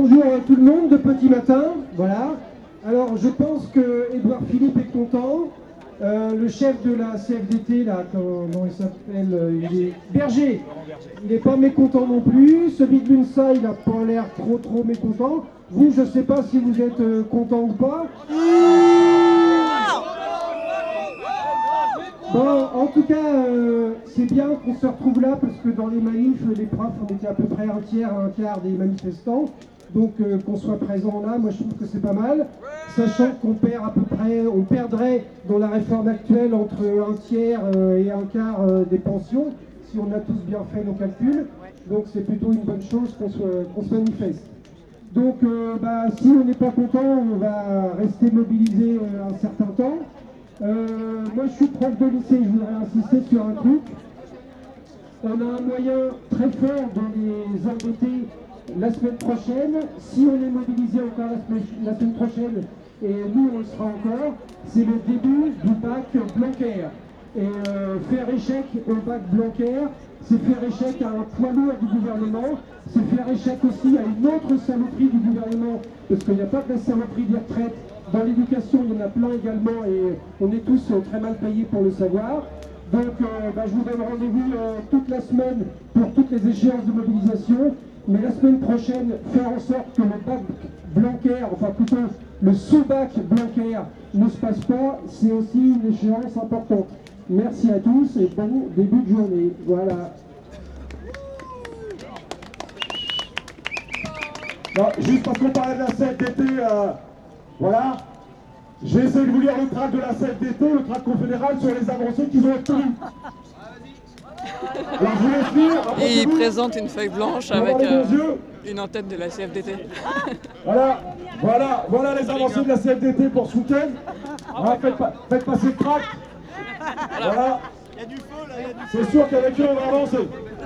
Bonjour à tout le monde de petit matin, voilà. Alors je pense que Édouard Philippe est content. Le chef de la CFDT, là, comment il s'appelle, il est Berger. Il n'est pas mécontent non plus. Celui de l'UNSA, il n'a pas l'air trop mécontent. Vous, je ne sais pas si vous êtes content ou pas. Bon, en tout cas, c'est bien qu'on se retrouve là parce que dans les manifs, les profs, on était à peu près un tiers, un quart des manifestants. Donc qu'on soit présent là, moi je trouve que c'est pas mal. Sachant qu'on perd à peu près, on perdrait dans la réforme actuelle entre un tiers et un quart des pensions, si on a tous bien fait nos calculs. Donc c'est plutôt une bonne chose qu'on se manifeste. Donc si on n'est pas content, on va rester mobilisé un certain temps. Moi je suis prof de lycée, je voudrais insister sur un truc. On a un moyen très fort de les embêter la semaine prochaine. Si on est mobilisé encore la semaine prochaine, et nous on le sera encore, c'est le début du bac Blanquer. Et faire échec au bac Blanquer, c'est faire échec à un poids lourd du gouvernement, c'est faire échec aussi à une autre saloperie du gouvernement, parce qu'il n'y a pas que la saloperie des retraites. Dans l'éducation, il y en a plein également et on est tous très mal payés pour le savoir. Donc je vous donne rendez-vous toute la semaine pour toutes les échéances de mobilisation. Mais la semaine prochaine, faire en sorte que le bac Blanquer, enfin plutôt le sous-bac Blanquer ne se passe pas, c'est aussi une échéance importante. Merci à tous et bon début de journée. Voilà. Non, juste parce qu'on parlait de la CFDT, voilà. J'ai essayé de vous lire le tract de la CFDT, le tract confédéral sur les avancées qu'ils ont obtenues. Alors je vous laisse lire. Et il présente une feuille blanche avec une en-tête de la CFDT. Voilà les avancées de la CFDT pour ce week-end. Faites passer le tract. Voilà. C'est sûr qu'avec eux on va avancer.